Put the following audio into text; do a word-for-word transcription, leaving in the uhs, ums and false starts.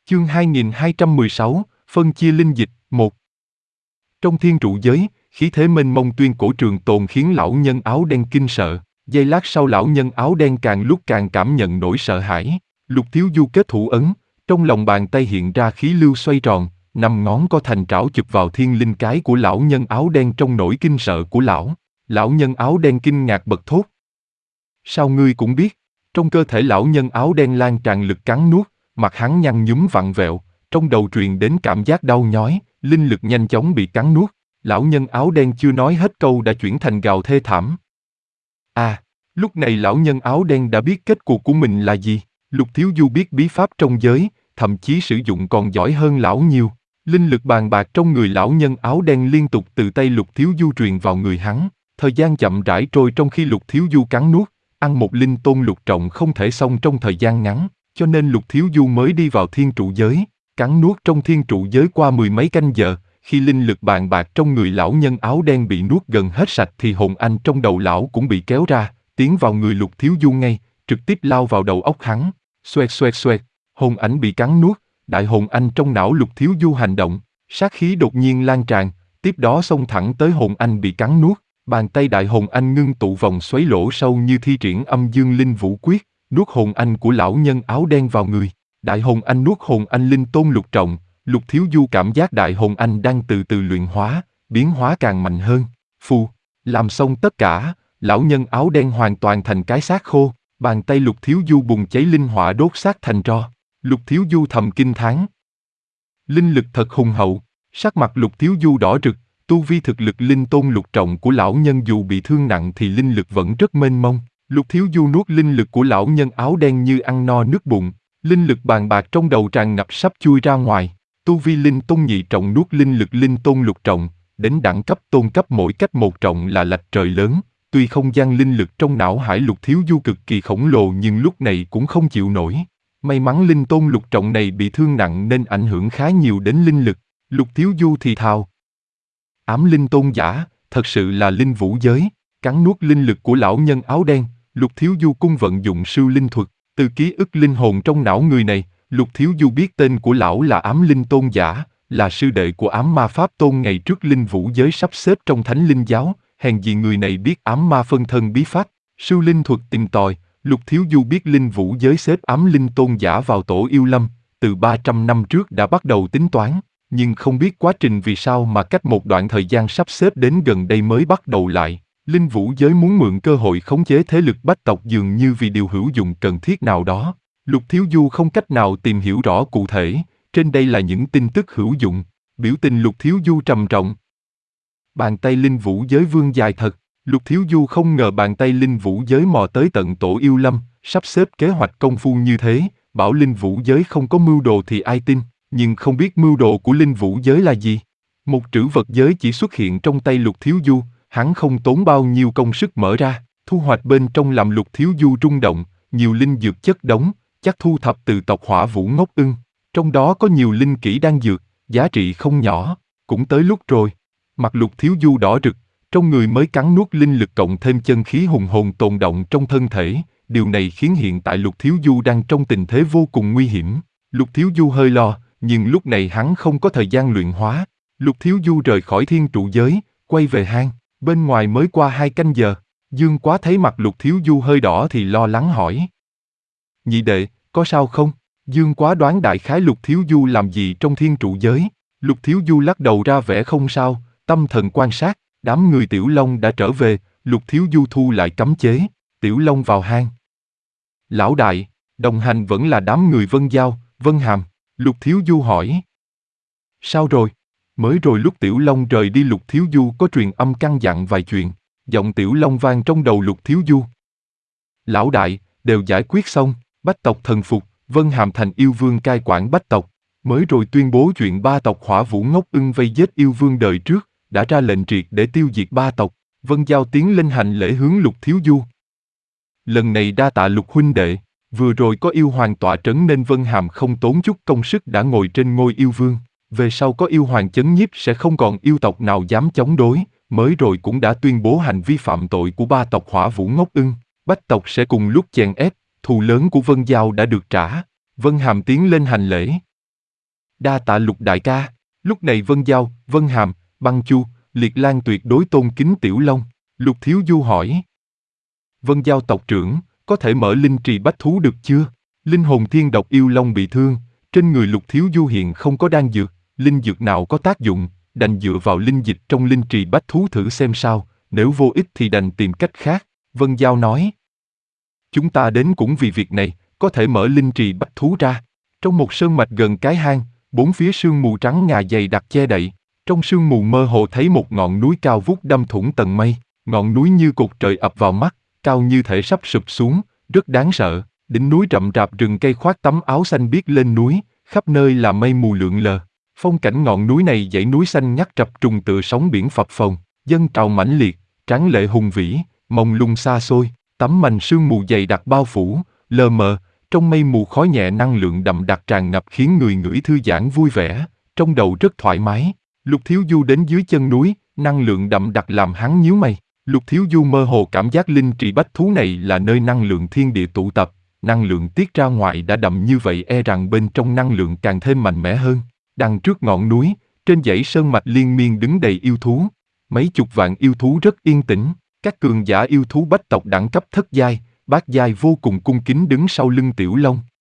Chương hai nghìn hai trăm mười sáu, phân chia linh dịch, một. Trong thiên trụ giới, khí thế mênh mông tuyên cổ trường tồn khiến lão nhân áo đen kinh sợ. Giây lát sau lão nhân áo đen càng lúc càng cảm nhận nỗi sợ hãi. Lục Thiếu Du kết thủ ấn, trong lòng bàn tay hiện ra khí lưu xoay tròn, năm ngón co thành trảo chụp vào thiên linh cái của lão nhân áo đen trong nỗi kinh sợ của lão. Lão nhân áo đen kinh ngạc bật thốt. Sao ngươi cũng biết? Trong cơ thể lão nhân áo đen lan tràn lực cắn nuốt, mặt hắn nhăn nhúm vặn vẹo, trong đầu truyền đến cảm giác đau nhói, linh lực nhanh chóng bị cắn nuốt. Lão nhân áo đen chưa nói hết câu đã chuyển thành gào thê thảm. À, lúc này lão nhân áo đen đã biết kết cục của mình là gì. Lục Thiếu Du biết bí pháp trong giới, thậm chí sử dụng còn giỏi hơn lão nhiều. Linh lực bàn bạc trong người lão nhân áo đen liên tục từ tay Lục Thiếu Du truyền vào người hắn. Thời gian chậm rãi trôi trong khi Lục Thiếu Du cắn nuốt, ăn một linh tôn lục trọng không thể xong trong thời gian ngắn, cho nên Lục Thiếu Du mới đi vào thiên trụ giới. Cắn nuốt trong thiên trụ giới qua mười mấy canh giờ, khi linh lực bàn bạc trong người lão nhân áo đen bị nuốt gần hết sạch thì hồn anh trong đầu lão cũng bị kéo ra, tiến vào người Lục Thiếu Du ngay, trực tiếp lao vào đầu óc hắn. Xoẹt xoẹt xoẹt, hồn ảnh bị cắn nuốt, đại hồn anh trong não Lục Thiếu Du hành động, sát khí đột nhiên lan tràn, tiếp đó xông thẳng tới hồn anh bị cắn nuốt. Bàn tay đại hồn anh ngưng tụ vòng xoáy lỗ sâu như thi triển âm dương linh vũ quyết, nuốt hồn anh của lão nhân áo đen vào người. Đại hồn anh nuốt hồn anh linh tôn lục trọng, Lục Thiếu Du cảm giác đại hồn anh đang từ từ luyện hóa, biến hóa càng mạnh hơn. Phù, làm xong tất cả, lão nhân áo đen hoàn toàn thành cái xác khô, bàn tay Lục Thiếu Du bùng cháy linh hỏa đốt xác thành tro. Lục Thiếu Du thầm kinh thán. Linh lực thật hùng hậu, sắc mặt Lục Thiếu Du đỏ rực, tu vi thực lực linh tôn lục trọng của lão nhân dù bị thương nặng thì linh lực vẫn rất mênh mông. Lục Thiếu Du nuốt linh lực của lão nhân áo đen như ăn no nước bụng, linh lực bàn bạc trong đầu tràn ngập sắp chui ra ngoài. Tu vi linh tôn nhị trọng nuốt linh lực linh tôn lục trọng, đến đẳng cấp tôn cấp mỗi cách một trọng là lệch trời lớn. Tuy không gian linh lực trong não hải Lục Thiếu Du cực kỳ khổng lồ nhưng lúc này cũng không chịu nổi. May mắn linh tôn lục trọng này bị thương nặng nên ảnh hưởng khá nhiều đến linh lực. Lục Thiếu Du thì thào. Ám linh tôn giả, thật sự là linh vũ giới. Cắn nuốt linh lực của lão nhân áo đen, Lục Thiếu Du cung vận dụng sưu linh thuật. Từ ký ức linh hồn trong não người này, Lục Thiếu Du biết tên của lão là ám linh tôn giả, là sư đệ của ám ma pháp tôn ngày trước linh vũ giới sắp xếp trong thánh linh giáo. Hèn gì người này biết ám ma phân thân bí pháp, sưu linh thuật tìm tòi. Lục Thiếu Du biết linh vũ giới xếp ám linh tôn giả vào tổ yêu lâm, từ ba trăm năm trước đã bắt đầu tính toán, nhưng không biết quá trình vì sao mà cách một đoạn thời gian sắp xếp đến gần đây mới bắt đầu lại. Linh vũ giới muốn mượn cơ hội khống chế thế lực bách tộc dường như vì điều hữu dụng cần thiết nào đó. Lục Thiếu Du không cách nào tìm hiểu rõ cụ thể, trên đây là những tin tức hữu dụng. Biểu tình Lục Thiếu Du trầm trọng. Bàn tay linh vũ giới vương dài thật, Lục Thiếu Du không ngờ bàn tay linh vũ giới mò tới tận tổ yêu lâm, sắp xếp kế hoạch công phu như thế, bảo linh vũ giới không có mưu đồ thì ai tin, nhưng không biết mưu đồ của linh vũ giới là gì. Một trữ vật giới chỉ xuất hiện trong tay Lục Thiếu Du, hắn không tốn bao nhiêu công sức mở ra, thu hoạch bên trong làm Lục Thiếu Du rung động, nhiều linh dược chất đống, chắc thu thập từ tộc Hỏa Vũ Ngốc Ưng, trong đó có nhiều linh kỹ đan dược, giá trị không nhỏ, cũng tới lúc rồi. Mặt Lục Thiếu Du đỏ rực, trong người mới cắn nuốt linh lực cộng thêm chân khí hùng hồn tồn động trong thân thể, điều này khiến hiện tại Lục Thiếu Du đang trong tình thế vô cùng nguy hiểm. Lục Thiếu Du hơi lo, nhưng lúc này hắn không có thời gian luyện hóa. Lục Thiếu Du rời khỏi thiên trụ giới, quay về hang, bên ngoài mới qua hai canh giờ. Dương Quá thấy mặt Lục Thiếu Du hơi đỏ thì lo lắng hỏi. Nhị đệ, có sao không? Dương Quá đoán đại khái Lục Thiếu Du làm gì trong thiên trụ giới. Lục Thiếu Du lắc đầu ra vẻ không sao, tâm thần quan sát, đám người Tiểu Long đã trở về. Lục Thiếu Du thu lại cấm chế, Tiểu Long vào hang. Lão đại, đồng hành vẫn là đám người Vân Giao, Vân Hàm. Lục Thiếu Du hỏi. Sao rồi? Mới rồi lúc Tiểu Long rời đi Lục Thiếu Du có truyền âm căn dặn vài chuyện. Giọng Tiểu Long vang trong đầu Lục Thiếu Du. Lão đại, đều giải quyết xong, bách tộc thần phục, Vân Hàm thành yêu vương cai quản bách tộc. Mới rồi tuyên bố chuyện ba tộc Hỏa Vũ Ngốc Ưng vây giết yêu vương đời trước, đã ra lệnh triệt để tiêu diệt ba tộc. Vân Giao tiến lên hành lễ hướng Lục Thiếu Du. Lần này đa tạ Lục huynh đệ, vừa rồi có yêu hoàng tọa trấn nên Vân Hàm không tốn chút công sức đã ngồi trên ngôi yêu vương. Về sau có yêu hoàng chấn nhiếp sẽ không còn yêu tộc nào dám chống đối, mới rồi cũng đã tuyên bố hành vi phạm tội của ba tộc Hỏa Vũ Ngốc Ưng. Bách tộc sẽ cùng lúc chèn ép, thù lớn của Vân Giao đã được trả. Vân Hàm tiến lên hành lễ. Đa tạ Lục đại ca. Lúc này Vân Giao, Vân Hàm, Băng Chu, Liệt Lan tuyệt đối tôn kính Tiểu Long. Lục Thiếu Du hỏi. Vân Giao tộc trưởng, có thể mở linh trì bách thú được chưa? Linh hồn thiên độc yêu long bị thương, trên người Lục Thiếu Du hiện không có đan dược, linh dược nào có tác dụng, đành dựa vào linh dịch trong linh trì bách thú thử xem sao, nếu vô ích thì đành tìm cách khác. Vân Giao nói. Chúng ta đến cũng vì việc này, có thể mở linh trì bách thú ra. Trong một sơn mạch gần cái hang, bốn phía sương mù trắng ngà dày đặc che đậy. Trong sương mù mơ hồ thấy một ngọn núi cao vút đâm thủng tầng mây. Ngọn núi như cột trời ập vào mắt, cao như thể sắp sụp xuống, rất đáng sợ. Đỉnh núi rậm rạp rừng cây khoác tấm áo xanh biếc lên núi, khắp nơi là mây mù lượn lờ. Phong cảnh ngọn núi này dãy núi xanh ngắt trập trùng tựa sóng biển phập phồng, dâng trào mãnh liệt, tráng lệ hùng vĩ, mông lung xa xôi. Tấm mành sương mù dày đặc bao phủ, lờ mờ, trong mây mù khói nhẹ năng lượng đậm đặc tràn ngập khiến người ngửi thư giãn vui vẻ, trong đầu rất thoải mái. Lục Thiếu Du đến dưới chân núi, năng lượng đậm đặc làm hắn nhíu mày. Lục Thiếu Du mơ hồ cảm giác linh trì bách thú này là nơi năng lượng thiên địa tụ tập, năng lượng tiết ra ngoài đã đậm như vậy e rằng bên trong năng lượng càng thêm mạnh mẽ hơn. Đằng trước ngọn núi, trên dãy sơn mạch liên miên đứng đầy yêu thú, mấy chục vạn yêu thú rất yên tĩnh. Các cường giả yêu thú bách tộc đẳng cấp thất giai, bát giai vô cùng cung kính đứng sau lưng Tiểu Long.